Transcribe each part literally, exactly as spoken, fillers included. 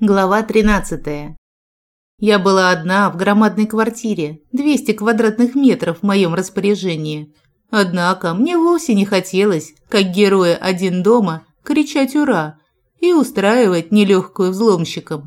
Глава тринадцатая. Я была одна в громадной квартире, двести квадратных метров в моем распоряжении. Однако мне вовсе не хотелось, как герои «Один дома», кричать «Ура!» и устраивать нелегкую взломщикам.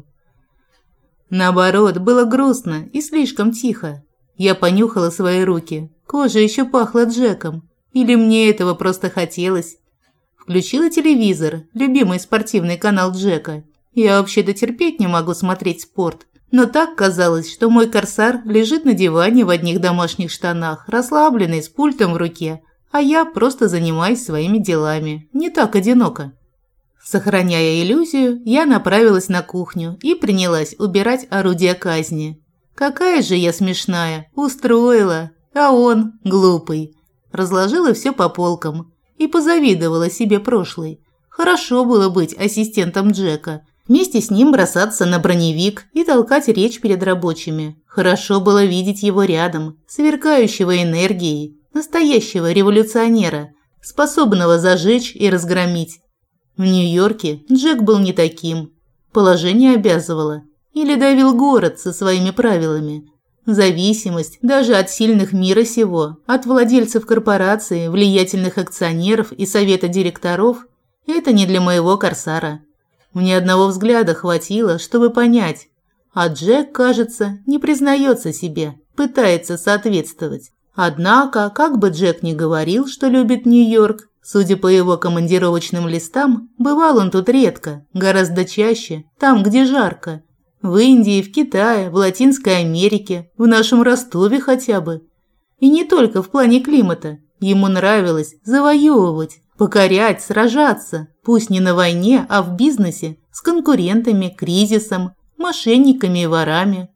Наоборот, было грустно и слишком тихо. Я понюхала свои руки, кожа еще пахла Джеком. Или мне этого просто хотелось. Включила телевизор, любимый спортивный канал Джека. Я вообще-то терпеть не могу смотреть спорт. Но так казалось, что мой корсар лежит на диване в одних домашних штанах, расслабленный, с пультом в руке, а я просто занимаюсь своими делами. Не так одиноко. Сохраняя иллюзию, я направилась на кухню и принялась убирать орудия казни. Какая же я смешная, устроила, а он глупый. Разложила все по полкам и позавидовала себе прошлой. Хорошо было быть ассистентом Джека. Вместе с ним бросаться на броневик и толкать речь перед рабочими. Хорошо было видеть его рядом, сверкающего энергией, настоящего революционера, способного зажечь и разгромить. В Нью-Йорке Джек был не таким. Положение обязывало. Или давил город со своими правилами. Зависимость даже от сильных мира сего, от владельцев корпораций, влиятельных акционеров и совета директоров – это не для моего корсара. Мне одного взгляда хватило, чтобы понять. А Джек, кажется, не признается себе, пытается соответствовать. Однако, как бы Джек ни говорил, что любит Нью-Йорк, судя по его командировочным листам, бывал он тут редко, гораздо чаще, там, где жарко. В Индии, в Китае, в Латинской Америке, в нашем Ростове хотя бы. И не только в плане климата. Ему нравилось завоевывать, покорять, сражаться, пусть не на войне, а в бизнесе, с конкурентами, кризисом, мошенниками и ворами.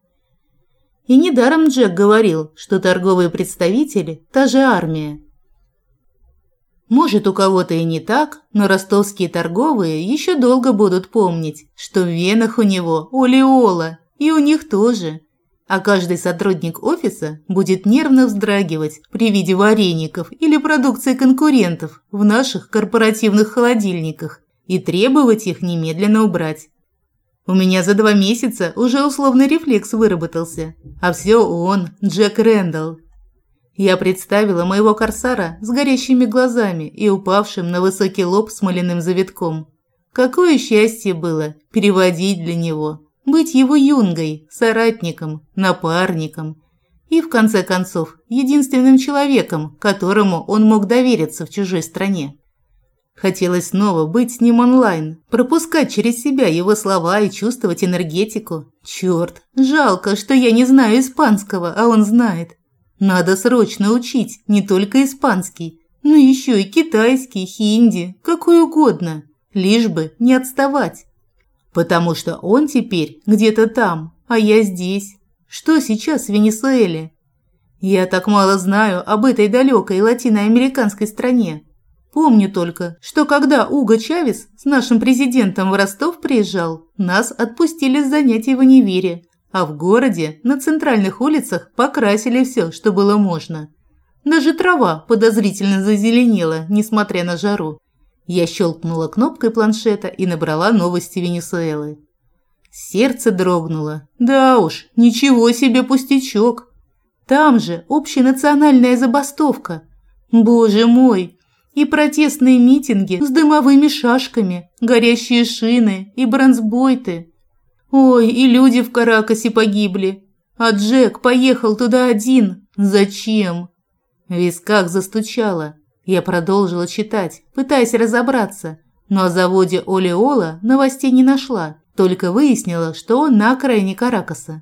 И недаром Джек говорил, что торговые представители – та же армия. Может, у кого-то и не так, но ростовские торговые еще долго будут помнить, что в венах у него олеола, и у них тоже. А каждый сотрудник офиса будет нервно вздрагивать при виде вареников или продукции конкурентов в наших корпоративных холодильниках и требовать их немедленно убрать. У меня за два месяца уже условный рефлекс выработался, а все он, Джек Рэндалл. Я представила моего корсара с горящими глазами и упавшим на высокий лоб смоляным завитком. Какое счастье было переводить для него, быть его юнгой, соратником, напарником и, в конце концов, единственным человеком, которому он мог довериться в чужой стране. Хотелось снова быть с ним онлайн, пропускать через себя его слова и чувствовать энергетику. Черт, жалко, что я не знаю испанского, а он знает. Надо срочно учить не только испанский, но еще и китайский, хинди, какой угодно, лишь бы не отставать. Потому что он теперь где-то там, а я здесь. Что сейчас в Венесуэле? Я так мало знаю об этой далекой латиноамериканской стране. Помню только, что когда Уго Чавес с нашим президентом в Ростов приезжал, нас отпустили с занятий в универе. А в городе на центральных улицах покрасили все, что было можно. Даже трава подозрительно зазеленела, несмотря на жару. Я щелкнула кнопкой планшета и набрала новости Венесуэлы. Сердце дрогнуло. Да уж, ничего себе пустячок. Там же общенациональная забастовка. Боже мой! И протестные митинги с дымовыми шашками, горящие шины и бронзбойты. Ой, и люди в Каракасе погибли. А Джек поехал туда один. Зачем? В висках застучало. Я продолжила читать, пытаясь разобраться. Но о заводе олеола новостей не нашла. Только выяснила, что он на окраине Каракаса.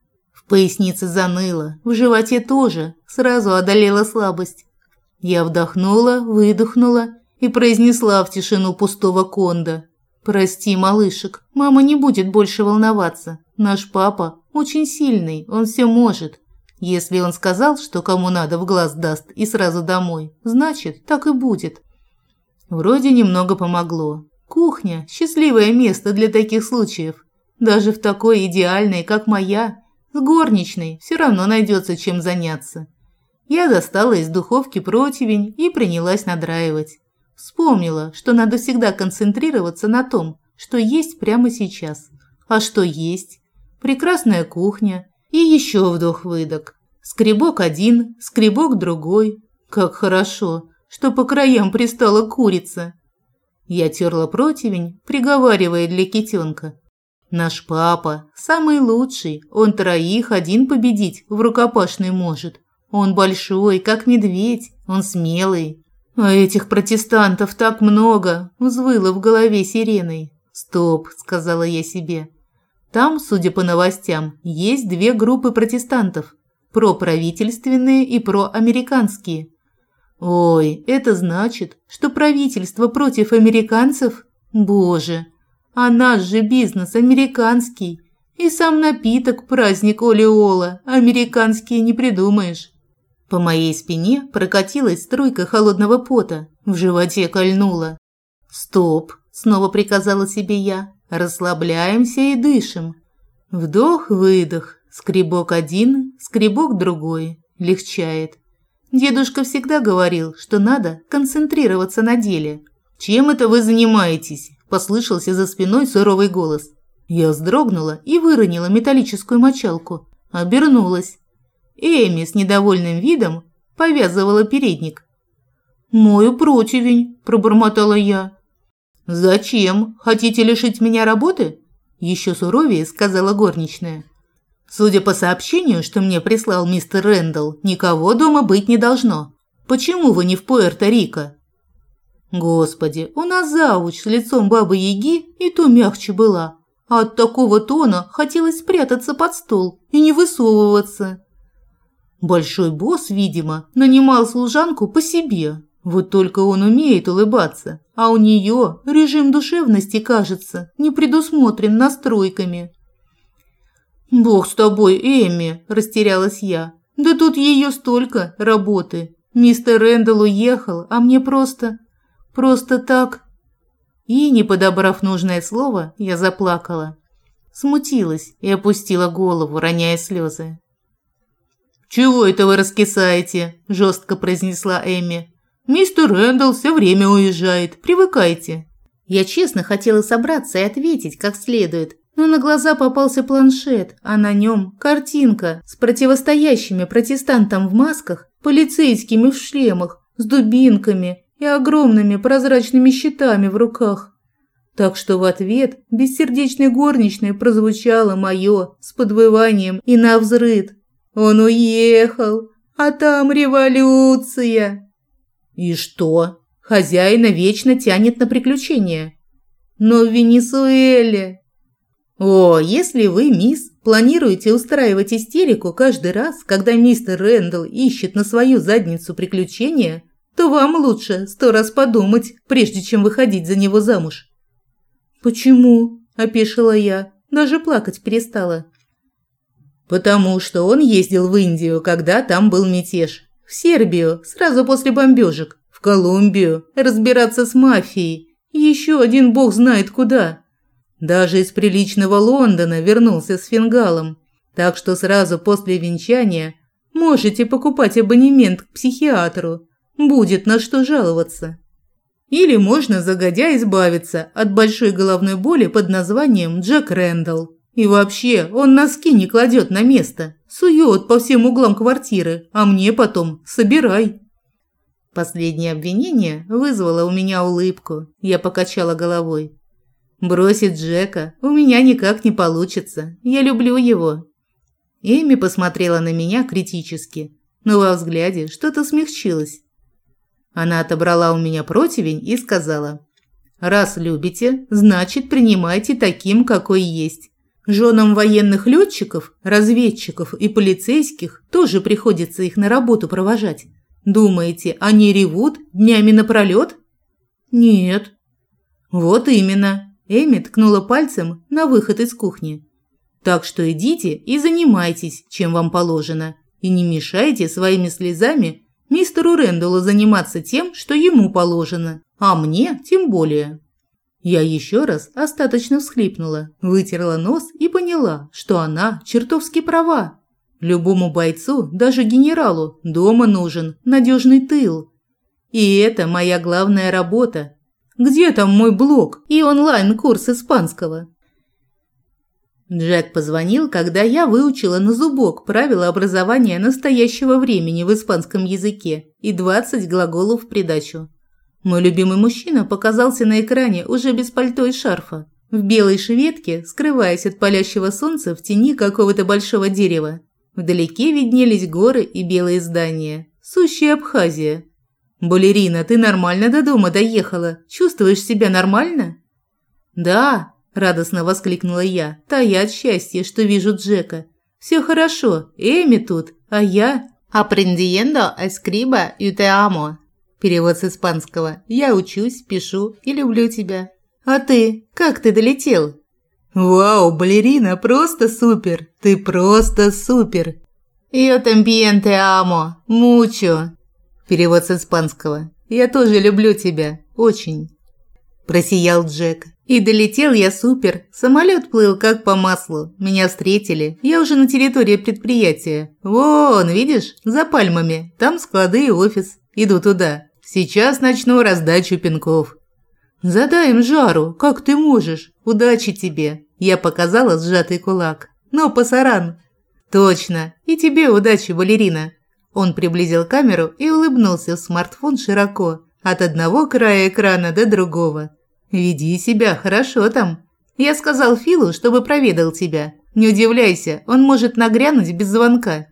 В пояснице заныло, в животе тоже. Сразу одолела слабость. Я вдохнула, выдохнула и произнесла в тишину пустого кондо. «Прости, малышек, мама не будет больше волноваться. Наш папа очень сильный, он все может. Если он сказал, что кому надо в глаз даст и сразу домой, значит, так и будет». Вроде немного помогло. Кухня – счастливое место для таких случаев. Даже в такой идеальной, как моя, с горничной все равно найдется чем заняться. Я достала из духовки противень и принялась надраивать. Вспомнила, что надо всегда концентрироваться на том, что есть прямо сейчас. А что есть? Прекрасная кухня и еще вдох-выдох. Скребок один, скребок другой. Как хорошо, что по краям пристала курица. Я терла противень, приговаривая для китенка. Наш папа самый лучший, он троих один победить в рукопашной может. Он большой, как медведь, он смелый. А этих протестантов так много, взвыло в голове сиреной. Стоп, сказала я себе. Там, судя по новостям, есть две группы протестантов. Проправительственные и проамериканские. Ой, это значит, что правительство против американцев? Боже, а наш же бизнес американский. И сам напиток праздник Олиола, американские не придумаешь. По моей спине прокатилась струйка холодного пота, в животе кольнуло. «Стоп!» – снова приказала себе я. «Расслабляемся и дышим. Вдох-выдох, скребок один, скребок другой. Легчает. Дедушка всегда говорил, что надо концентрироваться на деле». «Чем это вы занимаетесь?» – послышался за спиной суровый голос. Я вздрогнула и выронила металлическую мочалку. Обернулась. Эми с недовольным видом повязывала передник. «Мою противень», – пробормотала я. «Зачем? Хотите лишить меня работы?» – еще суровее сказала горничная. «Судя по сообщению, что мне прислал мистер Рэндалл, никого дома быть не должно. Почему вы не в Пуэрто-Рико?» Господи, у нас завуч с лицом бабы-яги и то мягче была, а от такого тона хотелось спрятаться под стол и не высовываться. Большой босс, видимо, нанимал служанку по себе. Вот только он умеет улыбаться, а у нее режим душевности, кажется, не предусмотрен настройками. «Бог с тобой, Эми!» – растерялась я. «Да тут ее столько работы. Мистер Рэндалл уехал, а мне просто... просто так...» И, не подобрав нужное слово, я заплакала. Смутилась и опустила голову, роняя слезы. «Чего это вы раскисаете?» – жестко произнесла Эми. «Мистер Рэндалл все время уезжает. Привыкайте». Я честно хотела собраться и ответить как следует, но на глаза попался планшет, а на нем картинка с противостоящими протестантам в масках, полицейскими в шлемах, с дубинками и огромными прозрачными щитами в руках. Так что в ответ бессердечной горничной прозвучало мое с подвыванием и навзрыд. «Он уехал, а там революция!» «И что? Хозяина вечно тянет на приключения». «Но в Венесуэле...» «О, если вы, мисс, планируете устраивать истерику каждый раз, когда мистер Рэндалл ищет на свою задницу приключения, то вам лучше сто раз подумать, прежде чем выходить за него замуж». «Почему?» – опешила я, даже плакать перестала. «Потому что он ездил в Индию, когда там был мятеж, в Сербию, сразу после бомбежек, в Колумбию, разбираться с мафией, еще один бог знает куда. Даже из приличного Лондона вернулся с фингалом, так что сразу после венчания можете покупать абонемент к психиатру, будет на что жаловаться. Или можно загодя избавиться от большой головной боли под названием Джек Рэндалл. И вообще, он носки не кладет на место, сует по всем углам квартиры, а мне потом собирай». Последнее обвинение вызвало у меня улыбку. Я покачала головой. «Бросить Джека у меня никак не получится. Я люблю его». Эми посмотрела на меня критически, но во взгляде что-то смягчилось. Она отобрала у меня противень и сказала: «Раз любите, значит, принимайте таким, какой есть. Женам военных летчиков, разведчиков и полицейских тоже приходится их на работу провожать. Думаете, они ревут днями напролет?» «Нет». «Вот именно». Эми ткнула пальцем на выход из кухни. «Так что идите и занимайтесь, чем вам положено, и не мешайте своими слезами мистеру Рэндаллу заниматься тем, что ему положено, а мне тем более». Я еще раз остаточно всхлипнула, вытерла нос и поняла, что она чертовски права. Любому бойцу, даже генералу, дома нужен надежный тыл. И это моя главная работа. Где там мой блог и онлайн-курс испанского? Джек позвонил, когда я выучила на зубок правила образования настоящего времени в испанском языке и двадцать глаголов в придачу. Мой любимый мужчина показался на экране уже без пальто и шарфа, в белой шведке, скрываясь от палящего солнца в тени какого-то большого дерева. Вдалеке виднелись горы и белые здания. Сущая Абхазия. «Балерина, ты нормально до дома доехала? Чувствуешь себя нормально?» «Да», – радостно воскликнула я, тая от счастья, что вижу Джека. «Все хорошо, Эми тут, а я...» «Aprendiendo escriba y te amo». Перевод с испанского. «Я учусь, пишу и люблю тебя». «А ты? Как ты долетел?» «Вау, балерина, просто супер! Ты просто супер!» «Yo también te amo, mucho». Перевод с испанского. «Я тоже люблю тебя. Очень». Просиял Джек. И долетел я супер. Самолет плыл как по маслу. Меня встретили. Я уже на территории предприятия. Вон, видишь, за пальмами. Там склады и офис. Иду туда. Сейчас начну раздачу пинков. «Задай им жару, как ты можешь. Удачи тебе!» Я показала сжатый кулак. «Но, пасаран!» «Точно! И тебе удачи, балерина!» Он приблизил камеру и улыбнулся в смартфон широко, от одного края экрана до другого. «Веди себя хорошо там. Я сказал Филу, чтобы проведал тебя. Не удивляйся, он может нагрянуть без звонка».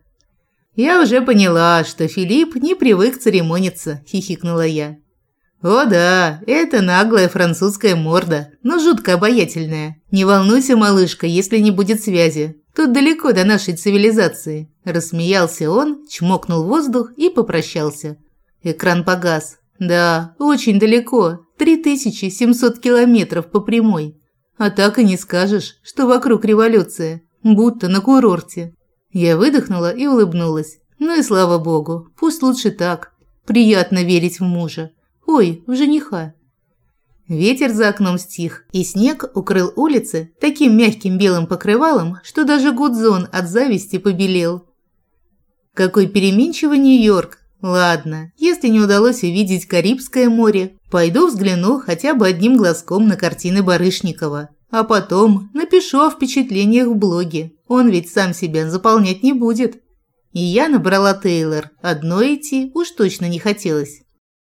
«Я уже поняла, что Филипп не привык церемониться», – хихикнула я. «О да, это наглая французская морда, но жутко обаятельная. Не волнуйся, малышка, если не будет связи. Тут далеко до нашей цивилизации». Рассмеялся он, чмокнул воздух и попрощался. Экран погас. «Да, очень далеко. три тысячи семьсот километров по прямой. А так и не скажешь, что вокруг революция. Будто на курорте». Я выдохнула и улыбнулась. Ну и слава богу, пусть лучше так. Приятно верить в мужа. Ой, в жениха. Ветер за окном стих, и снег укрыл улицы таким мягким белым покрывалом, что даже Гудзон от зависти побелел. Какой переменчивый Нью-Йорк. Ладно, если не удалось увидеть Карибское море, пойду взгляну хотя бы одним глазком на картины Барышникова. А потом напишу о впечатлениях в блоге. Он ведь сам себя заполнять не будет. И я набрала Тейлор. Одной идти уж точно не хотелось.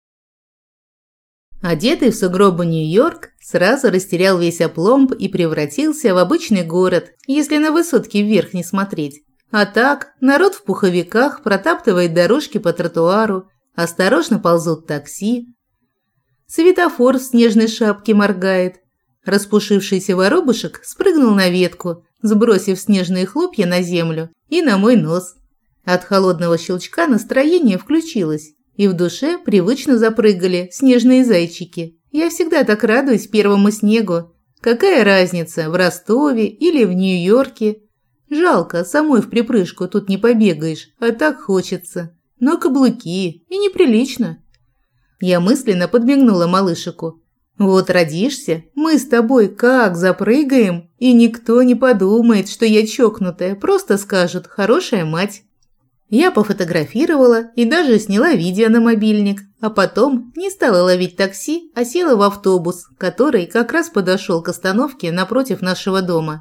Одетый в сугробы Нью-Йорк сразу растерял весь опломб и превратился в обычный город, если на высотке вверх не смотреть. А так, народ в пуховиках протаптывает дорожки по тротуару, осторожно ползут такси. Светофор в снежной шапке моргает. Распушившийся воробушек спрыгнул на ветку, сбросив снежные хлопья на землю и на мой нос. От холодного щелчка настроение включилось. И в душе привычно запрыгали снежные зайчики. Я всегда так радуюсь первому снегу. Какая разница, в Ростове или в Нью-Йорке? Жалко, самой в припрыжку тут не побегаешь, а так хочется. Но каблуки, и неприлично. Я мысленно подмигнула малышику. Вот родишься, мы с тобой как запрыгаем, и никто не подумает, что я чокнутая, просто скажут «хорошая мать». Я пофотографировала и даже сняла видео на мобильник, а потом не стала ловить такси, а села в автобус, который как раз подошел к остановке напротив нашего дома.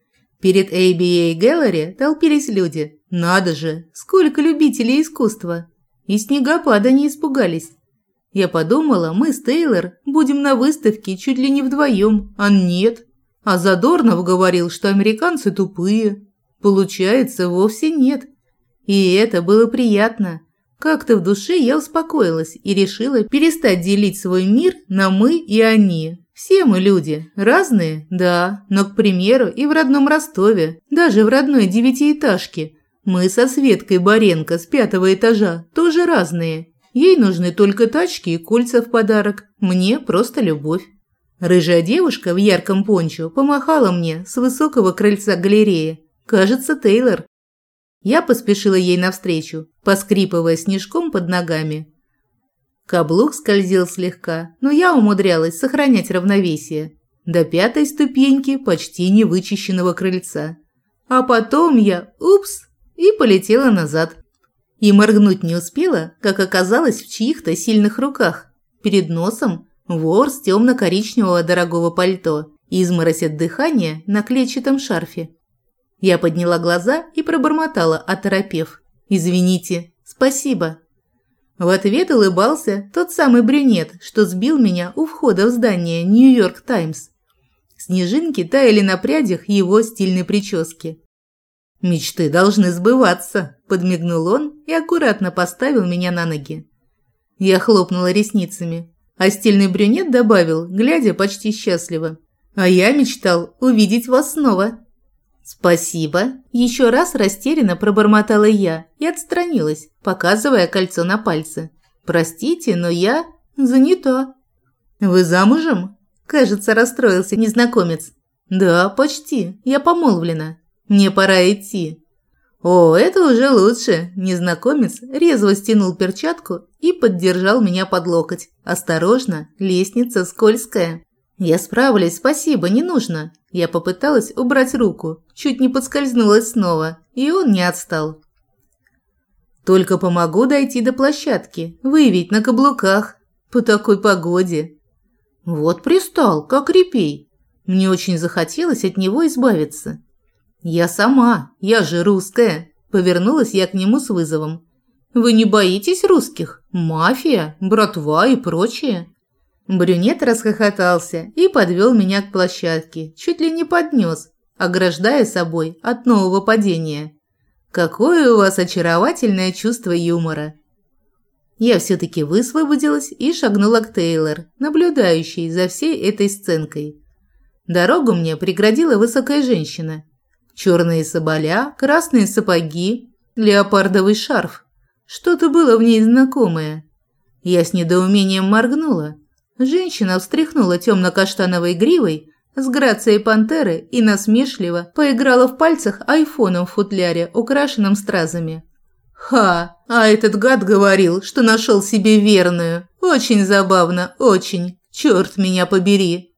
Перед эй би эй Gallery толпились люди. Надо же, сколько любителей искусства! И снегопада не испугались. Я подумала, мы с Тейлор будем на выставке чуть ли не вдвоем, а нет. А Задорнов говорил, что американцы тупые. Получается, вовсе нет. И это было приятно. Как-то в душе я успокоилась и решила перестать делить свой мир на «мы» и «они». Все мы люди. Разные? Да. Но, к примеру, и в родном Ростове, даже в родной девятиэтажке, мы со Светкой Баренко с пятого этажа тоже разные. Ей нужны только тачки и кольца в подарок. Мне просто любовь. Рыжая девушка в ярком пончо помахала мне с высокого крыльца галереи. Кажется, Тейлор. Я поспешила ей навстречу, поскрипывая снежком под ногами. Каблук скользил слегка, но я умудрялась сохранять равновесие. До пятой ступеньки почти невычищенного крыльца. А потом я, упс, и полетела назад. И моргнуть не успела, как оказалась в чьих-то сильных руках. Перед носом ворс темно-коричневого дорогого пальто изморозь от дыхания на клетчатом шарфе. Я подняла глаза и пробормотала, оторопев: «Извините, спасибо». В ответ улыбался тот самый брюнет, что сбил меня у входа в здание «Нью-Йорк Таймс». Снежинки таяли на прядях его стильной прически. «Мечты должны сбываться», – подмигнул он и аккуратно поставил меня на ноги. Я хлопнула ресницами, а стильный брюнет добавил, глядя почти счастливо: «А я мечтал увидеть вас снова». «Спасибо», – еще раз растерянно пробормотала я и отстранилась, показывая кольцо на пальце. «Простите, но я занята». «Вы замужем?» – кажется, расстроился незнакомец. «Да, почти. Я помолвлена. Мне пора идти». «О, это уже лучше!» – незнакомец резво стянул перчатку и поддержал меня под локоть. «Осторожно, лестница скользкая». «Я справлюсь, спасибо, не нужно». Я попыталась убрать руку, чуть не подскользнулась снова, и он не отстал. «Только помогу дойти до площадки, вы ведь на каблуках, по такой погоде». Вот пристал, как репей. Мне очень захотелось от него избавиться. «Я сама, я же русская», – повернулась я к нему с вызовом. «Вы не боитесь русских? Мафия, братва и прочее?» Брюнет расхохотался и подвел меня к площадке, чуть ли не поднес, ограждая собой от нового падения. «Какое у вас очаровательное чувство юмора!» Я все-таки высвободилась и шагнула к Тейлор, наблюдающей за всей этой сценкой. Дорогу мне преградила высокая женщина. Черные соболя, красные сапоги, леопардовый шарф. Что-то было в ней знакомое. Я с недоумением моргнула. Женщина встряхнула темно-каштановой гривой с грацией пантеры и насмешливо поиграла в пальцах айфоном в футляре, украшенном стразами. «Ха! А этот гад говорил, что нашел себе верную. Очень забавно, очень. Черт меня побери!»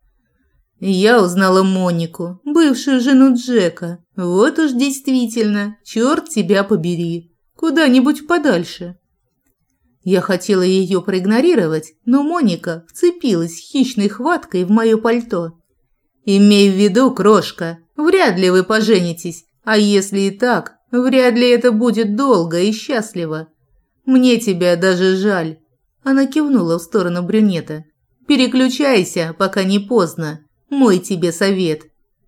Я узнала Монику, бывшую жену Джека. Вот уж действительно, черт тебя побери. Куда-нибудь подальше. Я хотела ее проигнорировать, но Моника вцепилась хищной хваткой в мое пальто. «Имей в виду, крошка, вряд ли вы поженитесь, а если и так, вряд ли это будет долго и счастливо. Мне тебя даже жаль». Она кивнула в сторону брюнета. «Переключайся, пока не поздно. Мой тебе совет».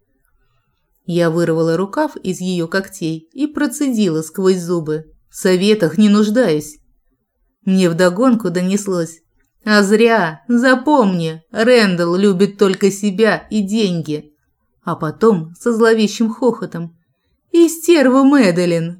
Я вырвала рукав из ее когтей и процедила сквозь зубы: «В советах не нуждаюсь». Мне вдогонку донеслось: «А зря, запомни, Рэндалл любит только себя и деньги». А потом со зловещим хохотом: «И стерву Мэдалин».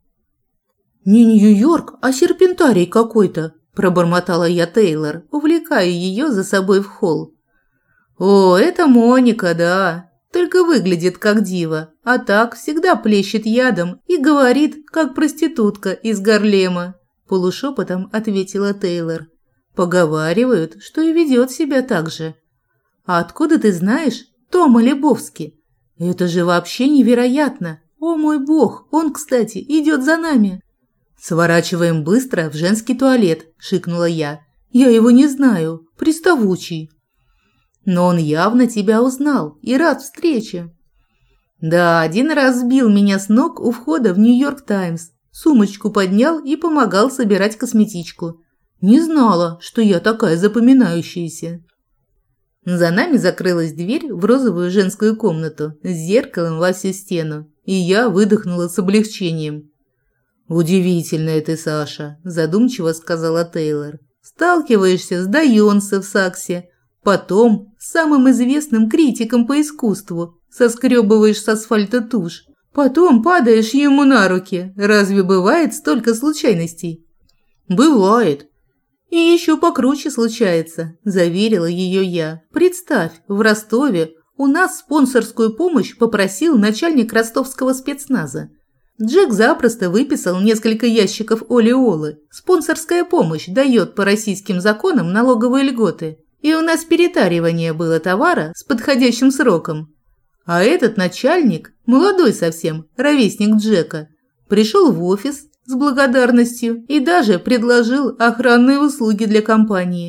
«Не Нью-Йорк, а серпентарий какой-то», – пробормотала я Тейлор, увлекая ее за собой в холл. «О, это Моника, да, только выглядит как дива, а так всегда плещет ядом и говорит, как проститутка из Гарлема», – полушепотом ответила Тейлор. «Поговаривают, что и ведет себя так же». «А откуда ты знаешь Тома Лебовски? Это же вообще невероятно! О мой бог, он, кстати, идет за нами!» «Сворачиваем быстро в женский туалет», – шикнула я. «Я его не знаю, приставучий». «Но он явно тебя узнал и рад встрече». «Да, один раз сбил меня с ног у входа в Нью-Йорк Таймс, сумочку поднял и помогал собирать косметичку. Не знала, что я такая запоминающаяся». За нами закрылась дверь в розовую женскую комнату с зеркалом во всю стену, и я выдохнула с облегчением. «Удивительная ты, Саша», – задумчиво сказала Тейлор. «Сталкиваешься с Дайонсе в Саксе, потом с самым известным критиком по искусству, соскребываешь с асфальта тушь, потом падаешь ему на руки. Разве бывает столько случайностей?» «Бывает. И еще покруче случается», – заверила ее я. «Представь, в Ростове у нас спонсорскую помощь попросил начальник ростовского спецназа. Джек запросто выписал несколько ящиков олеолы. Спонсорская помощь дает по российским законам налоговые льготы. И у нас перетаривание было товара с подходящим сроком. А этот начальник, молодой совсем, ровесник Джека, пришел в офис с благодарностью и даже предложил охранные услуги для компании.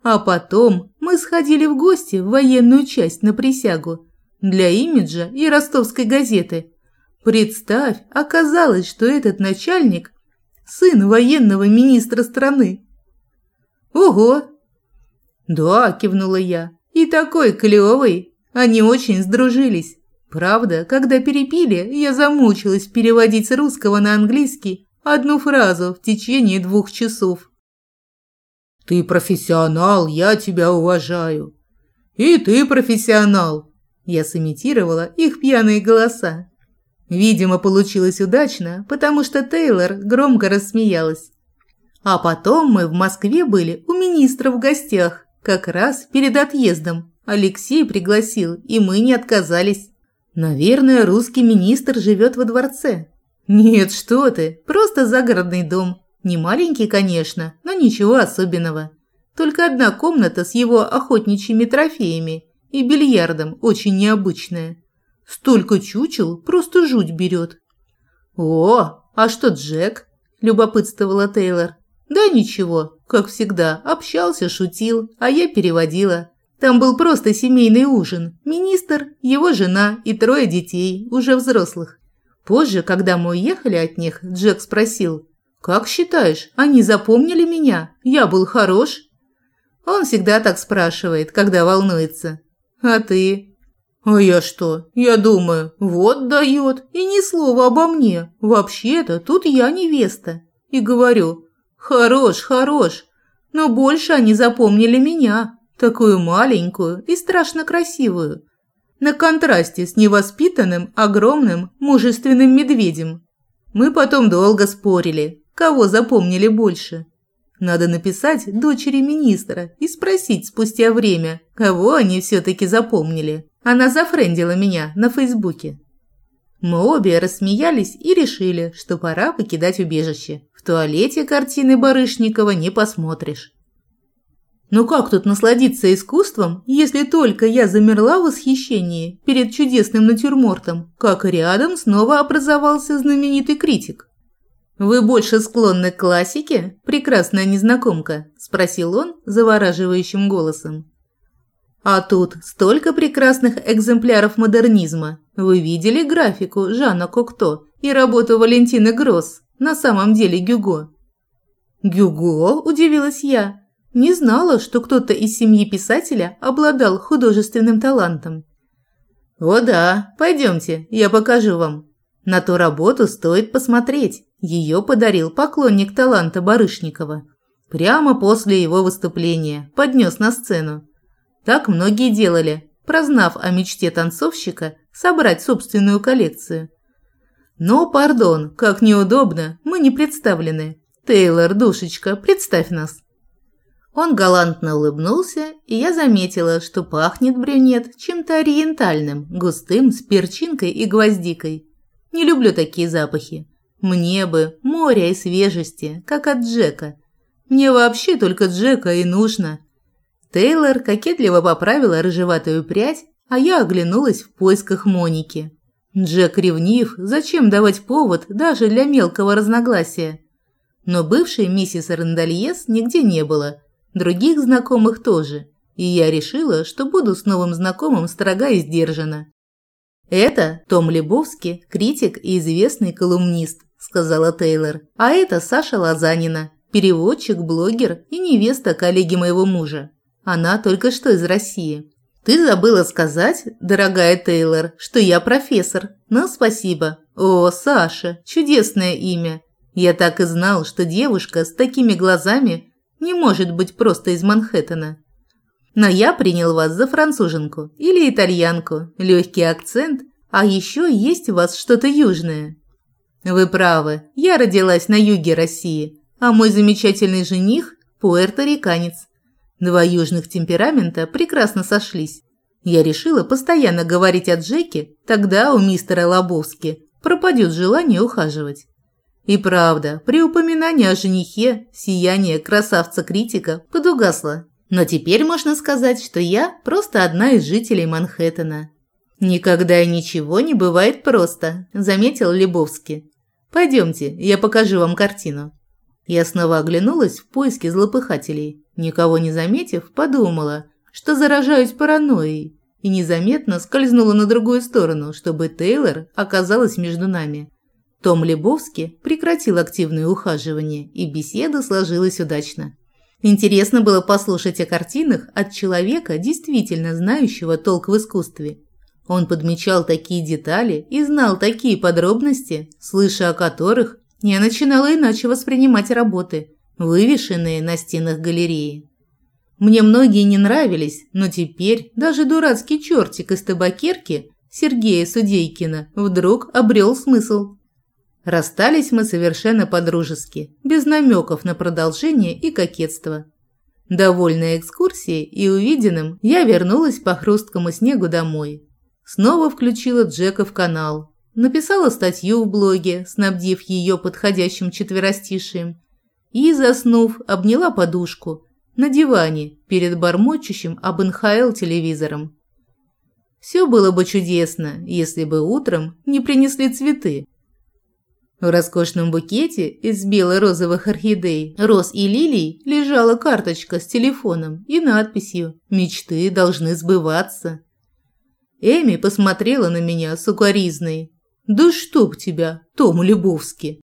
А потом мы сходили в гости в военную часть на присягу для имиджа и ростовской газеты. Представь, оказалось, что этот начальник – сын военного министра страны. Ого! Да, кивнула я. И такой клёвый. Они очень сдружились. Правда, когда перепили, я замучилась переводить с русского на английский одну фразу в течение двух часов. «Ты профессионал, я тебя уважаю». «И ты профессионал», – я сымитировала их пьяные голоса. Видимо, получилось удачно, потому что Тейлор громко рассмеялась. А потом мы в Москве были у министра в гостях, как раз перед отъездом. Алексей пригласил, и мы не отказались. Наверное, русский министр живет во дворце. Нет, что ты, просто загородный дом. Не маленький, конечно, но ничего особенного. Только одна комната с его охотничьими трофеями и бильярдом очень необычная. Столько чучел, просто жуть берет. «О, а что Джек?» – любопытствовала Тейлор. «Да ничего, как всегда, общался, шутил, а я переводила. Там был просто семейный ужин. Министр, его жена и трое детей, уже взрослых. Позже, когда мы уехали от них, Джек спросил: «Как считаешь, они запомнили меня? Я был хорош?» Он всегда так спрашивает, когда волнуется. «А ты?» «А я что? Я думаю, вот дает, и ни слова обо мне. Вообще-то тут я невеста». И говорю: «Хорош, хорош». Но больше они запомнили меня, такую маленькую и страшно красивую. На контрасте с невоспитанным, огромным, мужественным медведем. Мы потом долго спорили, кого запомнили больше. Надо написать дочери министра и спросить спустя время, кого они все-таки запомнили. Она зафрендила меня на Фейсбуке. Мы обе рассмеялись и решили, что пора покидать убежище. В туалете картины Барышникова не посмотришь. Ну как тут насладиться искусством, если только я замерла в восхищении перед чудесным натюрмортом, как рядом снова образовался знаменитый критик. «Вы больше склонны к классике, прекрасная незнакомка?» – спросил он завораживающим голосом. «А тут столько прекрасных экземпляров модернизма. Вы видели графику Жана Кокто и работу Валентины Гросс, на самом деле Гюго?» «Гюго?» – удивилась я. Не знала, что кто-то из семьи писателя обладал художественным талантом. «О да, пойдемте, я покажу вам. На ту работу стоит посмотреть. Ее подарил поклонник таланта Барышникова. Прямо после его выступления поднес на сцену. Так многие делали, прознав о мечте танцовщика собрать собственную коллекцию. Но, пардон, как неудобно, мы не представлены. Тейлор, душечка, представь нас». Он галантно улыбнулся, и я заметила, что пахнет брюнет чем-то ориентальным, густым, с перчинкой и гвоздикой. Не люблю такие запахи. Мне бы моря и свежести, как от Джека. Мне вообще только Джека и нужно. Тейлор кокетливо поправила рыжеватую прядь, а я оглянулась в поисках Моники. Джек ревнив, зачем давать повод даже для мелкого разногласия? Но бывшей миссис Рандольес нигде не было. Других знакомых тоже, и я решила, что буду с новым знакомым строга и сдержана. «Это Том Лебовский, критик и известный колумнист», – сказала Тейлор. «А это Саша Лозанина, переводчик, блогер и невеста коллеги моего мужа. Она только что из России. Ты забыла сказать, дорогая Тейлор, что я профессор. Но спасибо. О, Саша, чудесное имя. Я так и знал, что девушка с такими глазами не может быть просто из Манхэттена. Но я принял вас за француженку или итальянку, легкий акцент, а еще есть у вас что-то южное». «Вы правы, я родилась на юге России, а мой замечательный жених – пуэрториканец. Два южных темперамента прекрасно сошлись. Я решила постоянно говорить о Джеке, тогда у мистера Лобовски пропадет желание ухаживать». И правда, при упоминании о женихе сияние красавца-критика подугасло. Но теперь можно сказать, что я просто одна из жителей Манхэттена. «Никогда и ничего не бывает просто», – заметил Лебовский. «Пойдемте, я покажу вам картину». Я снова оглянулась в поиске злопыхателей. Никого не заметив, подумала, что заражаюсь паранойей, и незаметно скользнула на другую сторону, чтобы Тейлор оказалась между нами. Том Лебовски прекратил активное ухаживание, и беседа сложилась удачно. Интересно было послушать о картинах от человека, действительно знающего толк в искусстве. Он подмечал такие детали и знал такие подробности, слыша о которых я начинала иначе воспринимать работы, вывешенные на стенах галереи. Мне многие не нравились, но теперь даже дурацкий чертик из табакерки Сергея Судейкина вдруг обрел смысл. Расстались мы совершенно по-дружески, без намеков на продолжение и кокетство. Довольная экскурсией и увиденным, я вернулась по хрусткому снегу домой. Снова включила Джека в канал, написала статью в блоге, снабдив ее подходящим четверостишием, и, заснув, обняла подушку на диване перед бормочущим об эн ха эл телевизором. Все было бы чудесно, если бы утром не принесли цветы. В роскошном букете из бело-розовых орхидей, роз и лилий лежала карточка с телефоном и надписью «Мечты должны сбываться». Эми посмотрела на меня с укоризной. «Да чтоб тебя, Том Лебовски!»